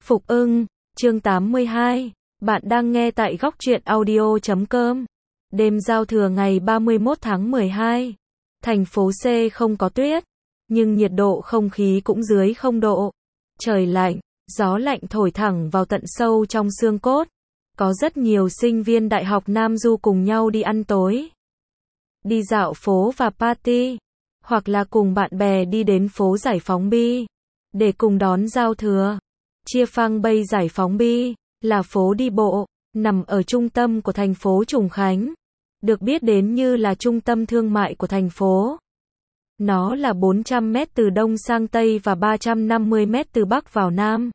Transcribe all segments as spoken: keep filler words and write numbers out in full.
Phục ưng, chương tám mươi hai. Bạn đang nghe tại góc truyện audio chấm com. Đêm giao thừa ngày ba mươi mốt tháng mười hai. Thành phố C không có tuyết, nhưng nhiệt độ không khí cũng dưới không độ. Trời lạnh, gió lạnh thổi thẳng vào tận sâu trong xương cốt. Có rất nhiều sinh viên đại học Nam Du cùng nhau đi ăn tối, đi dạo phố và party, hoặc là cùng bạn bè đi đến phố Giải Phóng Bi để cùng đón giao thừa. Chia Phang Bay Giải Phóng Bi là phố đi bộ nằm ở trung tâm của thành phố Trùng Khánh, được biết đến như là trung tâm thương mại của thành phố. Nó là bốn trăm mét từ đông sang tây và ba trăm năm mươi mét từ bắc vào nam.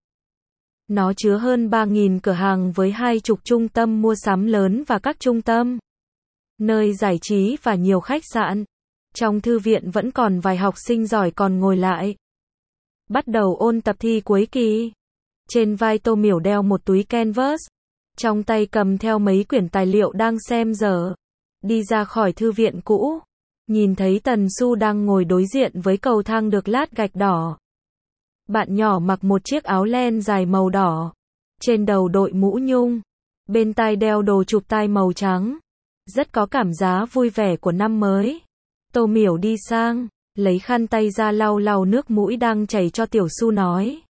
Nó chứa hơn ba nghìn cửa hàng với hai chục trung tâm mua sắm lớn và các trung tâm, nơi giải trí và nhiều khách sạn. Trong thư viện vẫn còn vài học sinh giỏi còn ngồi lại, bắt đầu ôn tập thi cuối kỳ. Trên vai Tô Miểu đeo một túi canvas, trong tay cầm theo mấy quyển tài liệu đang xem dở. Đi ra khỏi thư viện cũ, nhìn thấy Tần Su đang ngồi đối diện với cầu thang được lát gạch đỏ. Bạn nhỏ mặc một chiếc áo len dài màu đỏ, trên đầu đội mũ nhung, bên tai đeo đồ chụp tai màu trắng, rất có cảm giác vui vẻ của năm mới. Tô Miểu đi sang, lấy khăn tay ra lau lau nước mũi đang chảy cho Tiểu Su, nói: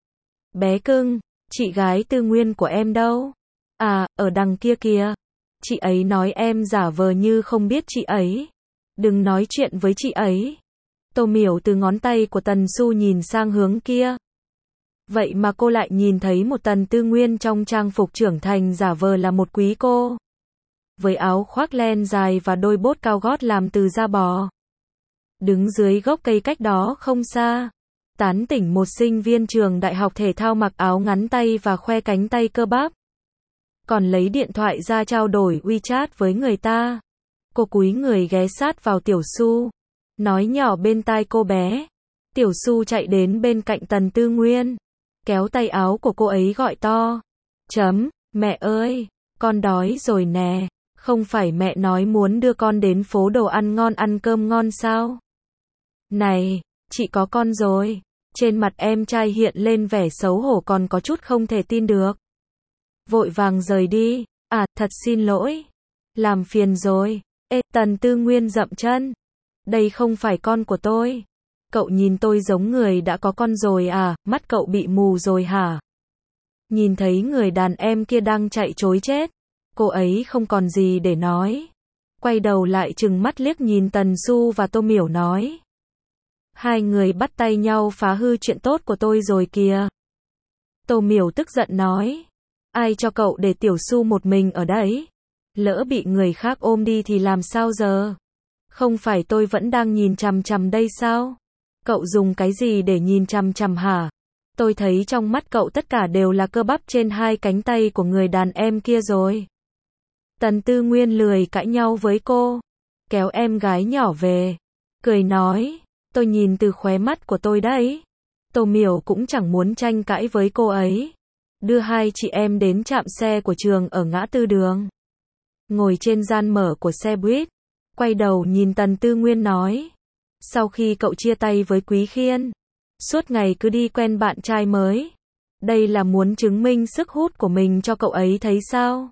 Bé cưng, chị gái Tư Nguyên của em đâu? À, ở đằng kia kìa. Chị ấy nói em giả vờ như không biết chị ấy. Đừng nói chuyện với chị ấy. Tô Miểu từ ngón tay của Tần Su nhìn sang hướng kia. Vậy mà cô lại nhìn thấy một Tần Tư Nguyên trong trang phục trưởng thành giả vờ là một quý cô, với áo khoác len dài và đôi bốt cao gót làm từ da bò. Đứng dưới gốc cây cách đó không xa, tán tỉnh một sinh viên trường đại học thể thao mặc áo ngắn tay và khoe cánh tay cơ bắp, còn lấy điện thoại ra trao đổi WeChat với người ta. Cô cúi người ghé sát vào Tiểu Su, nói nhỏ bên tai cô bé. Tiểu Su chạy đến bên cạnh Tần Tư Nguyên, kéo tay áo của cô ấy gọi to: Chấm, mẹ ơi, con đói rồi nè. Không phải mẹ nói muốn đưa con đến phố đồ ăn ngon ăn cơm ngon sao? Này, chị có con rồi. Trên mặt em trai hiện lên vẻ xấu hổ còn có chút không thể tin được. Vội vàng rời đi. À, thật xin lỗi. Làm phiền rồi. Ê, Tần Tư Nguyên dậm chân. Đây không phải con của tôi. Cậu nhìn tôi giống người đã có con rồi à, mắt cậu bị mù rồi hả? Nhìn thấy người đàn em kia đang chạy trối chết, cô ấy không còn gì để nói. Quay đầu lại trừng mắt liếc nhìn Tần Su và Tô Miểu nói: Hai người bắt tay nhau phá hư chuyện tốt của tôi rồi kìa. Tô Miểu tức giận nói: Ai cho cậu để Tiểu Su một mình ở đấy? Lỡ bị người khác ôm đi thì làm sao giờ? Không phải tôi vẫn đang nhìn chằm chằm đây sao? Cậu dùng cái gì để nhìn chằm chằm hả? Tôi thấy trong mắt cậu tất cả đều là cơ bắp trên hai cánh tay của người đàn em kia rồi. Tần Tư Nguyên lười cãi nhau với cô, kéo em gái nhỏ về, cười nói: Tôi nhìn từ khóe mắt của tôi đấy. Tô Miểu cũng chẳng muốn tranh cãi với cô ấy, đưa hai chị em đến trạm xe của trường ở ngã tư đường. Ngồi trên gian mở của xe buýt, quay đầu nhìn Tần Tư Nguyên nói: Sau khi cậu chia tay với Quý Khiên, suốt ngày cứ đi quen bạn trai mới, đây là muốn chứng minh sức hút của mình cho cậu ấy thấy sao?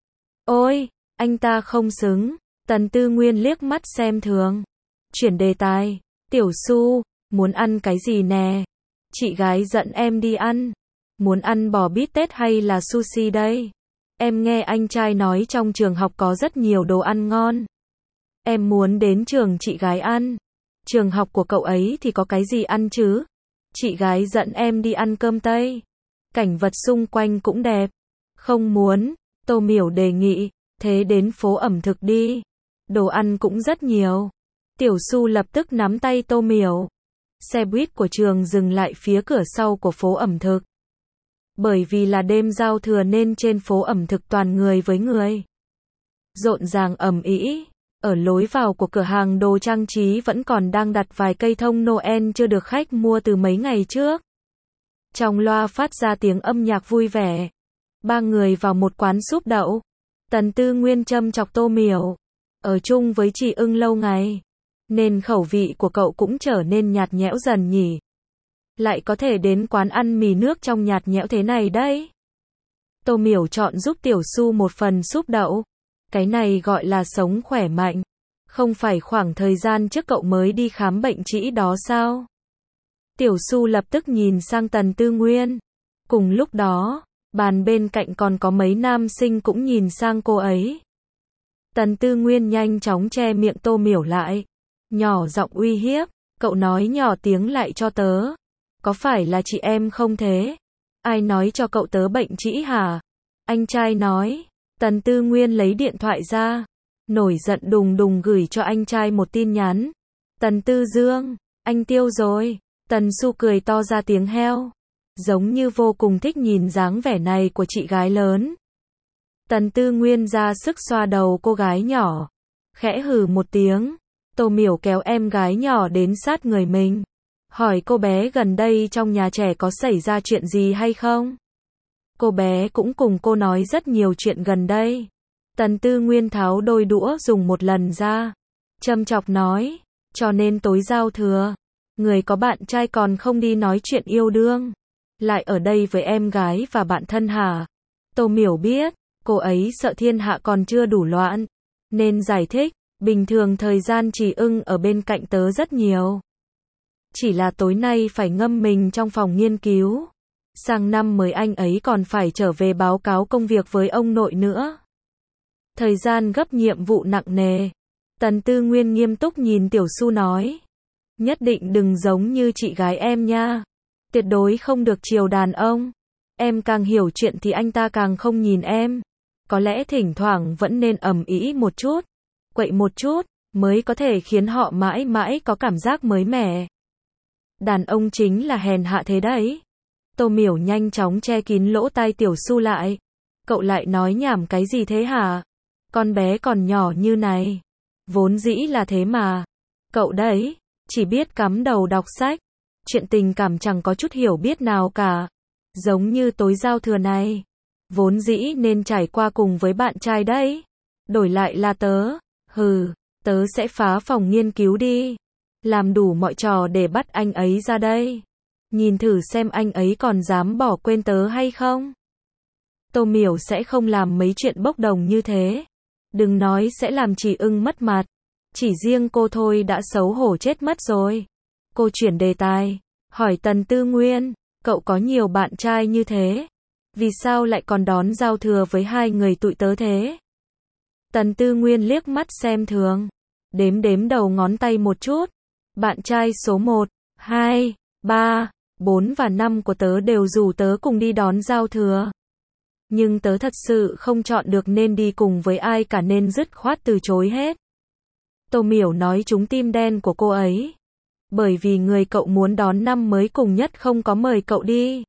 Ôi, anh ta không xứng. Tần Tư Nguyên liếc mắt xem thường, chuyển đề tài: Tiểu Su, muốn ăn cái gì nè? Chị gái dẫn em đi ăn. Muốn ăn bò bít tết hay là sushi đây? Em nghe anh trai nói trong trường học có rất nhiều đồ ăn ngon. Em muốn đến trường chị gái ăn. Trường học của cậu ấy thì có cái gì ăn chứ? Chị gái dẫn em đi ăn cơm Tây. Cảnh vật xung quanh cũng đẹp. Không muốn. Tô Miểu đề nghị: Thế đến phố ẩm thực đi. Đồ ăn cũng rất nhiều. Tiểu Su lập tức nắm tay Tô Miểu. Xe buýt của trường dừng lại phía cửa sau của phố ẩm thực. Bởi vì là đêm giao thừa nên trên phố ẩm thực toàn người với người, rộn ràng ầm ĩ. Ở lối vào của cửa hàng đồ trang trí vẫn còn đang đặt vài cây thông Noel chưa được khách mua từ mấy ngày trước. Trong loa phát ra tiếng âm nhạc vui vẻ. Ba người vào một quán súp đậu. Tần Tư Nguyên châm chọc Tô Miểu: Ở chung với chị ưng lâu ngày, nên khẩu vị của cậu cũng trở nên nhạt nhẽo dần nhỉ? lại có thể đến quán ăn mì nước trong nhạt nhẽo thế này đấy. Tô Miểu chọn giúp Tiểu Su một phần súp đậu. Cái này gọi là sống khỏe mạnh. Không phải khoảng thời gian trước cậu mới đi khám bệnh trĩ đó sao? Tiểu Su lập tức nhìn sang Tần Tư Nguyên. Cùng lúc đó, bàn bên cạnh còn có mấy nam sinh cũng nhìn sang cô ấy. Tần Tư Nguyên nhanh chóng che miệng Tô Miểu lại. Nhỏ giọng uy hiếp, cậu nói nhỏ tiếng lại cho tớ. Có phải là chị em không thế? Ai nói cho cậu tớ bệnh trĩ hả? Anh trai nói. Tần Tư Nguyên lấy điện thoại ra. Nổi giận đùng đùng gửi cho anh trai một tin nhắn. Tần Tư Dương, anh tiêu rồi. Tần Su cười to ra tiếng heo. Giống như vô cùng thích nhìn dáng vẻ này của chị gái lớn. Tần Tư Nguyên ra sức xoa đầu cô gái nhỏ. Khẽ hừ một tiếng. Tô Miểu kéo em gái nhỏ đến sát người mình. Hỏi cô bé gần đây trong nhà trẻ có xảy ra chuyện gì hay không? Cô bé cũng cùng cô nói rất nhiều chuyện gần đây. Tần Tư Nguyên tháo đôi đũa dùng một lần ra. Châm chọc nói. Cho nên tối giao thừa, người có bạn trai còn không đi nói chuyện yêu đương. Lại ở đây với em gái và bạn thân hả? Tô Miểu biết, cô ấy sợ thiên hạ còn chưa đủ loạn. Nên giải thích, bình thường thời gian Trì Ưng ở bên cạnh tớ rất nhiều. Chỉ là tối nay phải ngâm mình trong phòng nghiên cứu. Sang năm mới anh ấy còn phải trở về báo cáo công việc với ông nội nữa. Thời gian gấp nhiệm vụ nặng nề. Tần Tư Nguyên nghiêm túc nhìn Tiểu Su nói. Nhất định đừng giống như chị gái em nha. Tuyệt đối không được chiều đàn ông. Em càng hiểu chuyện thì anh ta càng không nhìn em. Có lẽ thỉnh thoảng vẫn nên ầm ĩ một chút, quậy một chút, mới có thể khiến họ mãi mãi có cảm giác mới mẻ. Đàn ông chính là hèn hạ thế đấy. Tô Miểu nhanh chóng che kín lỗ tai Tiểu Su lại. Cậu lại nói nhảm cái gì thế hả? Con bé còn nhỏ như này. Vốn dĩ là thế mà. Cậu đấy, chỉ biết cắm đầu đọc sách. Chuyện tình cảm chẳng có chút hiểu biết nào cả. Giống như tối giao thừa này. Vốn dĩ nên trải qua cùng với bạn trai đấy. Đổi lại là tớ. Hừ, tớ sẽ phá phòng nghiên cứu đi. Làm đủ mọi trò để bắt anh ấy ra đây. Nhìn thử xem anh ấy còn dám bỏ quên tớ hay không. Tô Miểu sẽ không làm mấy chuyện bốc đồng như thế. Đừng nói sẽ làm Trì Ưng mất mặt. Chỉ riêng cô thôi đã xấu hổ chết mất rồi. Cô chuyển đề tài. Hỏi Tần Tư Nguyên. Cậu có nhiều bạn trai như thế. Vì sao lại còn đón giao thừa với hai người tụi tớ thế? Tần Tư Nguyên liếc mắt xem thường. Đếm đếm đầu ngón tay một chút. Bạn trai số một, hai, ba, bốn và năm của tớ đều rủ tớ cùng đi đón giao thừa. Nhưng tớ thật sự không chọn được nên đi cùng với ai cả nên dứt khoát từ chối hết. Tô Miểu nói trúng tim đen của cô ấy. Bởi vì người cậu muốn đón năm mới cùng nhất không có mời cậu đi.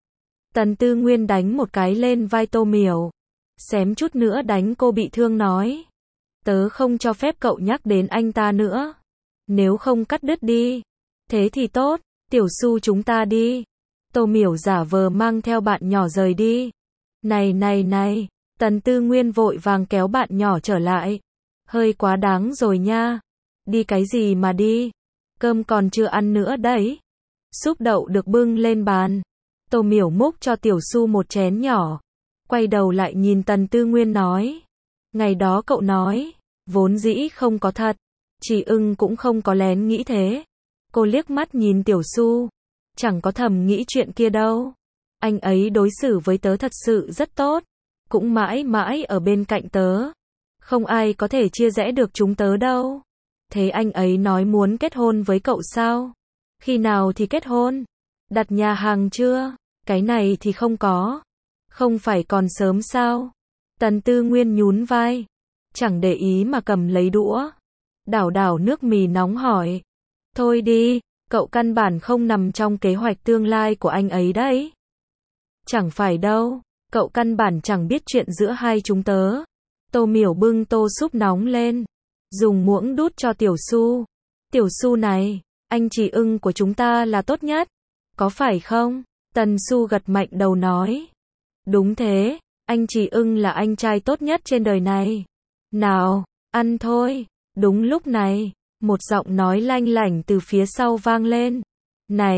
Tần Tư Nguyên đánh một cái lên vai Tô Miểu. Xém chút nữa đánh cô bị thương nói. Tớ không cho phép cậu nhắc đến anh ta nữa. Nếu không cắt đứt đi. Thế thì tốt, Tiểu Su chúng ta đi. Tô Miểu giả vờ mang theo bạn nhỏ rời đi. Này này này, Tần Tư Nguyên vội vàng kéo bạn nhỏ trở lại. Hơi quá đáng rồi nha. Đi cái gì mà đi? Cơm còn chưa ăn nữa đấy. Súp đậu được bưng lên bàn. Tô Miểu múc cho Tiểu Su một chén nhỏ. Quay đầu lại nhìn Tần Tư Nguyên nói. Ngày đó cậu nói, vốn dĩ không có thật. Trì Ưng cũng không có lén nghĩ thế. Cô liếc mắt nhìn Tiểu Su. Chẳng có thầm nghĩ chuyện kia đâu. Anh ấy đối xử với tớ thật sự rất tốt. Cũng mãi mãi ở bên cạnh tớ. Không ai có thể chia rẽ được chúng tớ đâu. Thế anh ấy nói muốn kết hôn với cậu sao? Khi nào thì kết hôn? Đặt nhà hàng chưa? Cái này thì không có. Không phải còn sớm sao? Tần Tư Nguyên nhún vai. Chẳng để ý mà cầm lấy đũa. Đảo đảo nước mì nóng hỏi. Thôi đi, cậu căn bản không nằm trong kế hoạch tương lai của anh ấy đấy. Chẳng phải đâu, cậu căn bản chẳng biết chuyện giữa hai chúng tớ. Tô Miểu bưng tô súp nóng lên. Dùng muỗng đút cho Tiểu Su. Tiểu Su này, anh Trì Ưng của chúng ta là tốt nhất. Có phải không? Tần Su gật mạnh đầu nói. Đúng thế, anh Trì Ưng là anh trai tốt nhất trên đời này. Nào, ăn thôi. Đúng lúc này, một giọng nói lanh lảnh từ phía sau vang lên. Này,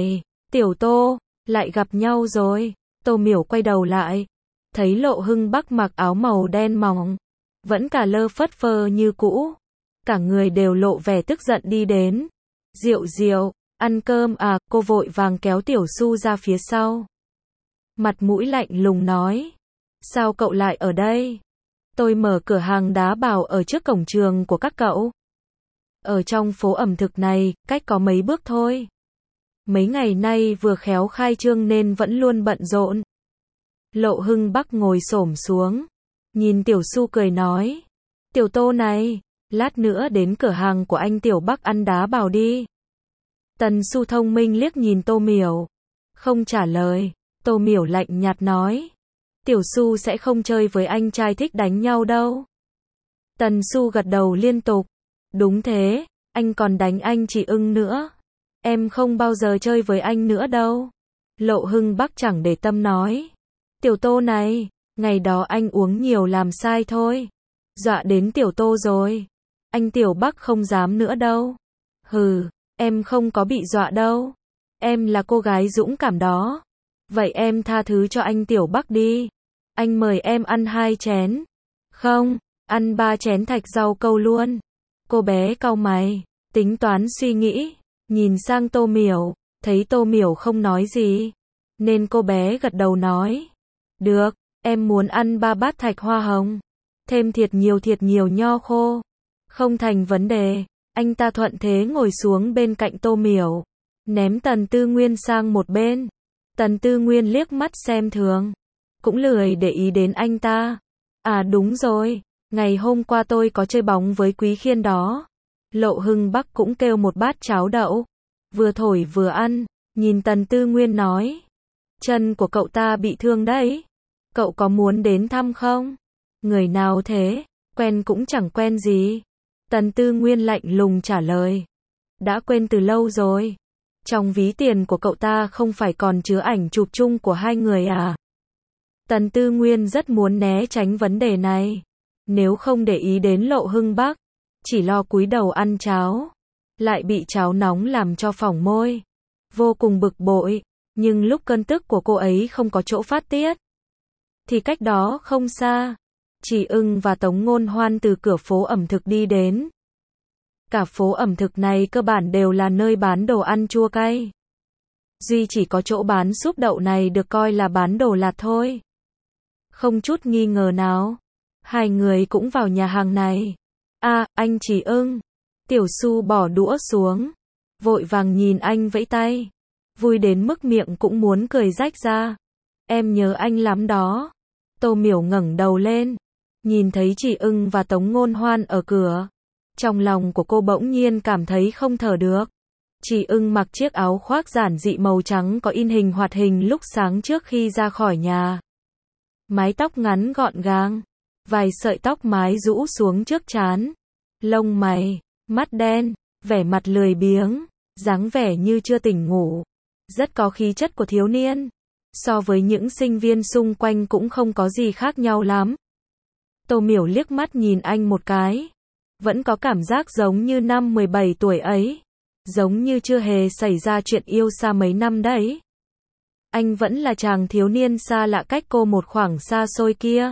Tiểu Tô, lại gặp nhau rồi. Tô Miểu quay đầu lại, thấy Lộ Hưng Bắc mặc áo màu đen mỏng, vẫn cả lơ phất phơ như cũ. Cả người đều lộ vẻ tức giận đi đến. Diệu Diệu, ăn cơm à, cô vội vàng kéo Tiểu Su ra phía sau. Mặt mũi lạnh lùng nói. Sao cậu lại ở đây? Tôi mở cửa hàng đá bào ở trước cổng trường của các cậu. Ở trong phố ẩm thực này, cách có mấy bước thôi. Mấy ngày nay vừa khéo khai trương nên vẫn luôn bận rộn. Lộ Hưng Bắc ngồi xổm xuống, nhìn Tiểu Su cười nói. Tiểu Tô này, lát nữa đến cửa hàng của anh Tiểu Bắc ăn đá bào đi. Tần Su thông minh liếc nhìn Tô Miểu, không trả lời. Tô Miểu lạnh nhạt nói. Tiểu Su sẽ không chơi với anh trai thích đánh nhau đâu. Tần Su gật đầu liên tục. Đúng thế, anh còn đánh anh chị ưng nữa. Em không bao giờ chơi với anh nữa đâu. Lộ Hưng Bắc chẳng để tâm nói. Tiểu Tô này, ngày đó anh uống nhiều làm sai thôi. Dọa đến Tiểu Tô rồi. Anh Tiểu Bắc không dám nữa đâu. Hừ, em không có bị dọa đâu. Em là cô gái dũng cảm đó. Vậy em tha thứ cho anh Tiểu Bắc đi. Anh mời em ăn hai chén. Không, ăn ba chén thạch rau câu luôn. Cô bé cau mày, tính toán suy nghĩ, nhìn sang Tô Miểu, thấy Tô Miểu không nói gì, nên cô bé gật đầu nói. Được, em muốn ăn ba bát thạch hoa hồng. Thêm thiệt nhiều thiệt nhiều nho khô. Không thành vấn đề, anh ta thuận thế ngồi xuống bên cạnh Tô Miểu, ném Tần Tư Nguyên sang một bên. Tần Tư Nguyên liếc mắt xem thường, cũng lười để ý đến anh ta. À đúng rồi, ngày hôm qua tôi có chơi bóng với Quý Khiên đó. Lộ Hưng Bắc cũng kêu một bát cháo đậu, vừa thổi vừa ăn, nhìn Tần Tư Nguyên nói. Chân của cậu ta bị thương đấy. Cậu có muốn đến thăm không? Người nào thế? Quen cũng chẳng quen gì. Tần Tư Nguyên lạnh lùng trả lời. Đã quên từ lâu rồi. Trong ví tiền của cậu ta không phải còn chứa ảnh chụp chung của hai người à? Tần Tư Nguyên rất muốn né tránh vấn đề này. Nếu không để ý đến Lộ Hưng Bắc, chỉ lo cúi đầu ăn cháo, lại bị cháo nóng làm cho phỏng môi. Vô cùng bực bội, nhưng lúc cơn tức của cô ấy không có chỗ phát tiết, thì cách đó không xa, Chỉ Ưng và Tống Ngôn Hoan từ cửa phố ẩm thực đi đến. Cả phố ẩm thực này cơ bản đều là nơi bán đồ ăn chua cay. Duy chỉ có chỗ bán súp đậu này được coi là bán đồ lạt thôi. Không chút nghi ngờ nào, hai người cũng vào nhà hàng này. À, anh Chỉ Ưng. Tiểu Su bỏ đũa xuống, vội vàng nhìn anh vẫy tay, vui đến mức miệng cũng muốn cười rách ra. Em nhớ anh lắm đó. Tô Miểu ngẩng đầu lên, nhìn thấy Chỉ Ưng và Tống Ngôn Hoan ở cửa. Trong lòng của cô bỗng nhiên cảm thấy không thở được. Chỉ Ưng mặc chiếc áo khoác giản dị màu trắng có in hình hoạt hình lúc sáng trước khi ra khỏi nhà. Mái tóc ngắn gọn gàng, vài sợi tóc mái rũ xuống trước trán. Lông mày, mắt đen, vẻ mặt lười biếng, dáng vẻ như chưa tỉnh ngủ. Rất có khí chất của thiếu niên. So với những sinh viên xung quanh cũng không có gì khác nhau lắm. Tô Miểu liếc mắt nhìn anh một cái. Vẫn có cảm giác giống như năm mười bảy tuổi ấy. Giống như chưa hề xảy ra chuyện yêu xa mấy năm đấy. Anh vẫn là chàng thiếu niên xa lạ cách cô một khoảng xa xôi kia.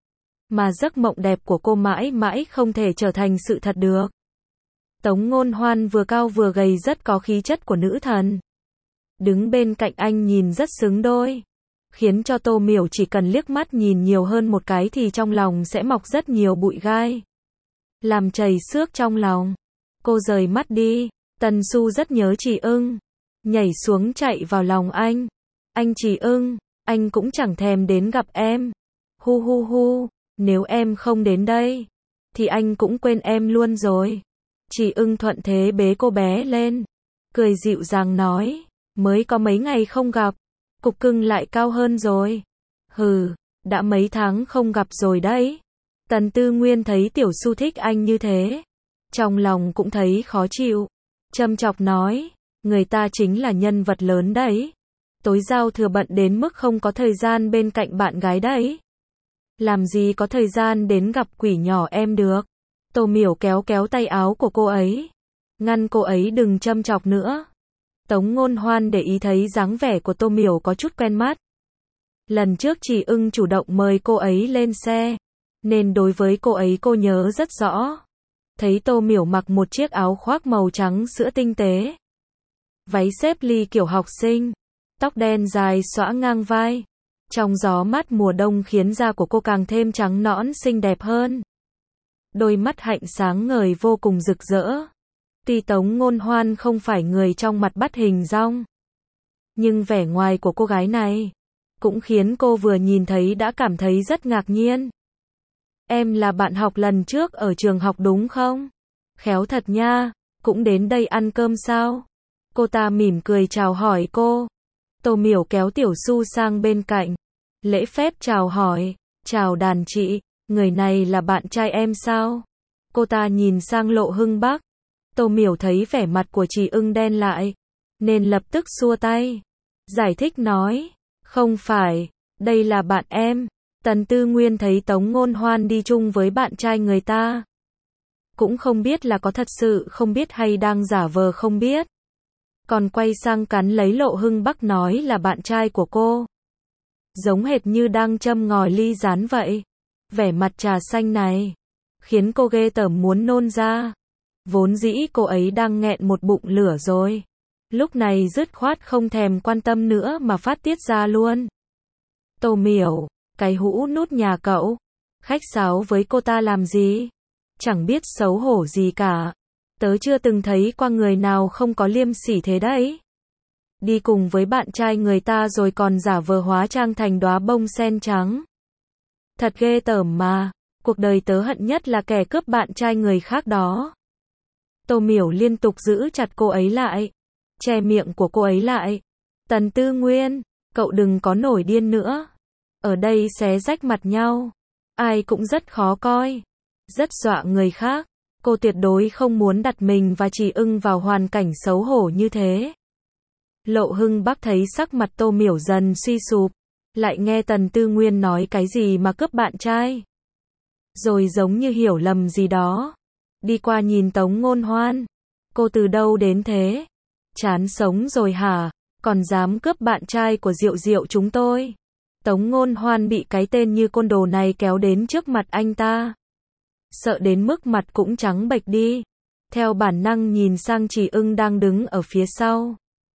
Mà giấc mộng đẹp của cô mãi mãi không thể trở thành sự thật được. Tống Ngôn Hoan vừa cao vừa gầy rất có khí chất của nữ thần. Đứng bên cạnh anh nhìn rất xứng đôi. Khiến cho Tô Miểu chỉ cần liếc mắt nhìn nhiều hơn một cái thì trong lòng sẽ mọc rất nhiều bụi gai. Làm chảy xước trong lòng. Cô rời mắt đi. Tần Su rất nhớ Chỉ Ưng. Nhảy xuống chạy vào lòng anh. Anh Chỉ Ưng, anh cũng chẳng thèm đến gặp em. Hu hu hu, nếu em không đến đây, thì anh cũng quên em luôn rồi. Chỉ Ưng thuận thế bế cô bé lên. Cười dịu dàng nói, mới có mấy ngày không gặp, cục cưng lại cao hơn rồi. Hừ, đã mấy tháng không gặp rồi đấy. Tần Tư Nguyên thấy Tiểu Su thích anh như thế, trong lòng cũng thấy khó chịu. Châm chọc nói, người ta chính là nhân vật lớn đấy. Tối giao thừa bận đến mức không có thời gian bên cạnh bạn gái đấy. Làm gì có thời gian đến gặp quỷ nhỏ em được. Tô Miểu kéo kéo tay áo của cô ấy, ngăn cô ấy đừng châm chọc nữa. Tống Ngôn Hoan để ý thấy dáng vẻ của Tô Miểu có chút quen mắt. Lần trước Chỉ Ưng chủ động mời cô ấy lên xe, nên đối với cô ấy cô nhớ rất rõ. Thấy Tô Miểu mặc một chiếc áo khoác màu trắng sữa tinh tế, váy xếp ly kiểu học sinh, tóc đen dài xõa ngang vai. Trong gió mát mùa đông khiến da của cô càng thêm trắng nõn xinh đẹp hơn. Đôi mắt hạnh sáng ngời vô cùng rực rỡ. Tuy Tống Ngôn Hoan không phải người trong mặt bắt hình dong, nhưng vẻ ngoài của cô gái này cũng khiến cô vừa nhìn thấy đã cảm thấy rất ngạc nhiên. Em là bạn học lần trước ở trường học đúng không? Khéo thật nha, cũng đến đây ăn cơm sao? Cô ta mỉm cười chào hỏi cô. Tô Miểu kéo Tiểu Su sang bên cạnh, lễ phép chào hỏi, chào đàn chị, người này là bạn trai em sao? Cô ta nhìn sang Lộ Hưng Bắc. Tô Miểu thấy vẻ mặt của Chỉ Ưng đen lại, nên lập tức xua tay, giải thích nói, không phải, đây là bạn em. Tần Tư Nguyên thấy Tống Ngôn Hoan đi chung với bạn trai người ta, cũng không biết là có thật sự không biết hay đang giả vờ không biết. Còn quay sang cắn lấy Lộ Hưng Bắc nói là bạn trai của cô. Giống hệt như đang châm ngòi ly rán vậy. Vẻ mặt trà xanh này khiến cô ghê tởm muốn nôn ra. Vốn dĩ cô ấy đang nghẹn một bụng lửa rồi, lúc này dứt khoát không thèm quan tâm nữa mà phát tiết ra luôn. Tô Miểu, cái hũ nút nhà cậu, khách sáo với cô ta làm gì? Chẳng biết xấu hổ gì cả. Tớ chưa từng thấy qua người nào không có liêm sỉ thế đấy. Đi cùng với bạn trai người ta rồi còn giả vờ hóa trang thành đóa bông sen trắng. Thật ghê tởm mà, cuộc đời tớ hận nhất là kẻ cướp bạn trai người khác đó. Tô Miểu liên tục giữ chặt cô ấy lại, che miệng của cô ấy lại. Tần Tư Nguyên, cậu đừng có nổi điên nữa. Ở đây xé rách mặt nhau, ai cũng rất khó coi, rất dọa người khác. Cô tuyệt đối không muốn đặt mình và Chỉ Ưng vào hoàn cảnh xấu hổ như thế. Lộ Hưng Bắc thấy sắc mặt Tô Miểu dần suy sụp, lại nghe Tần Tư Nguyên nói cái gì mà cướp bạn trai. Rồi giống như hiểu lầm gì đó, đi qua nhìn Tống Ngôn Hoan. Cô từ đâu đến thế? Chán sống rồi hả? Còn dám cướp bạn trai của Diệu Diệu chúng tôi? Tống Ngôn Hoan bị cái tên như côn đồ này kéo đến trước mặt anh ta, sợ đến mức mặt cũng trắng bệch đi. Theo bản năng nhìn sang Chỉ Ưng đang đứng ở phía sau.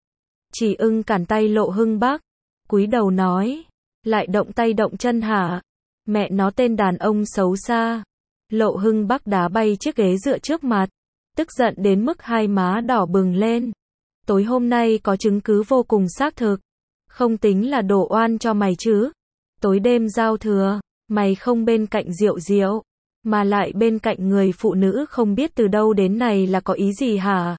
Chỉ Ưng cản tay Lộ Hưng Bắc, cúi đầu nói, lại động tay động chân hả? Mẹ nó tên đàn ông xấu xa. Lộ Hưng Bắc đá bay chiếc ghế dựa trước mặt, tức giận đến mức hai má đỏ bừng lên. Tối hôm nay có chứng cứ vô cùng xác thực, không tính là đổ oan cho mày chứ. Tối đêm giao thừa, mày không bên cạnh Diệu Diệu, mà lại bên cạnh người phụ nữ không biết từ đâu đến này là có ý gì hả?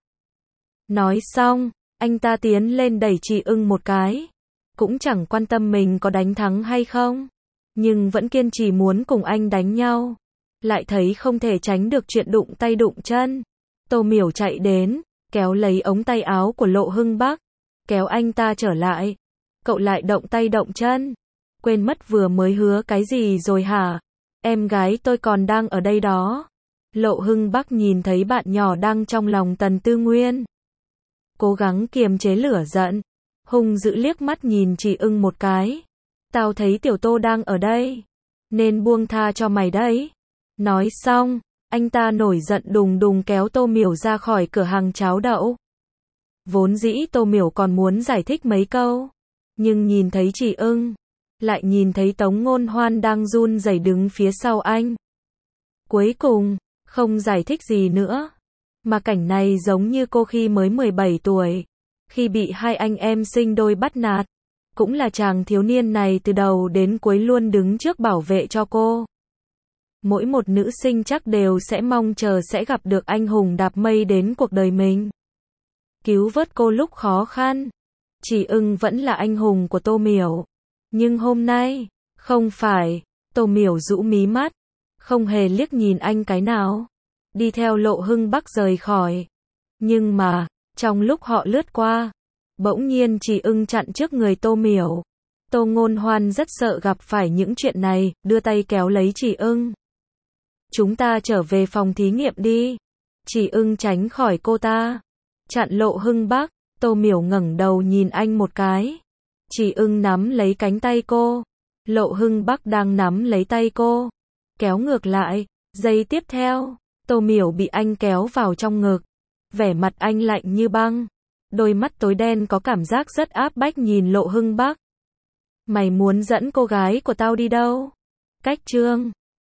Nói xong, anh ta tiến lên đẩy Chỉ Ưng một cái, cũng chẳng quan tâm mình có đánh thắng hay không, nhưng vẫn kiên trì muốn cùng anh đánh nhau. Lại thấy không thể tránh được chuyện đụng tay đụng chân. Tô Miểu chạy đến, kéo lấy ống tay áo của Lộ Hưng Bắc, kéo anh ta trở lại. Cậu lại động tay động chân, quên mất vừa mới hứa cái gì rồi hả? Em gái tôi còn đang ở đây đó. Lộ Hưng Bắc nhìn thấy bạn nhỏ đang trong lòng Tần Tư Nguyên, cố gắng kiềm chế lửa giận, hung dữ liếc mắt nhìn Chỉ Ưng một cái. Tao thấy Tiểu Tô đang ở đây, nên buông tha cho mày đấy. Nói xong, anh ta nổi giận đùng đùng kéo Tô Miểu ra khỏi cửa hàng cháo đậu. Vốn dĩ Tô Miểu còn muốn giải thích mấy câu, nhưng nhìn thấy Chỉ Ưng, lại nhìn thấy Tống Ngôn Hoan đang run rẩy đứng phía sau anh. Cuối cùng, không giải thích gì nữa. Mà cảnh này giống như cô khi mới mười bảy tuổi, khi bị hai anh em sinh đôi bắt nạt. Cũng là chàng thiếu niên này từ đầu đến cuối luôn đứng trước bảo vệ cho cô. Mỗi một nữ sinh chắc đều sẽ mong chờ sẽ gặp được anh hùng đạp mây đến cuộc đời mình, cứu vớt cô lúc khó khăn. Chỉ Ưng vẫn là anh hùng của Tô Miểu, nhưng hôm nay, không phải. Tô Miểu rũ mí mắt, không hề liếc nhìn anh cái nào, đi theo Lộ Hưng Bắc rời khỏi. Nhưng mà, trong lúc họ lướt qua, bỗng nhiên Chỉ Ưng chặn trước người Tô Miểu. Tô Ngôn Hoan rất sợ gặp phải những chuyện này, đưa tay kéo lấy Chỉ Ưng. Chúng ta trở về phòng thí nghiệm đi. Chỉ Ưng tránh khỏi cô ta, chặn Lộ Hưng Bắc. Tô Miểu ngẩng đầu nhìn anh một cái. Chỉ ưng nắm lấy cánh tay cô. Lộ Hưng Bắc đang nắm lấy tay cô. Kéo ngược lại. Giây tiếp theo, Tô Miểu bị anh kéo vào trong ngực. Vẻ mặt anh lạnh như băng. Đôi mắt tối đen có cảm giác rất áp bách nhìn Lộ Hưng Bắc. Mày muốn dẫn cô gái của tao đi đâu? Cách chương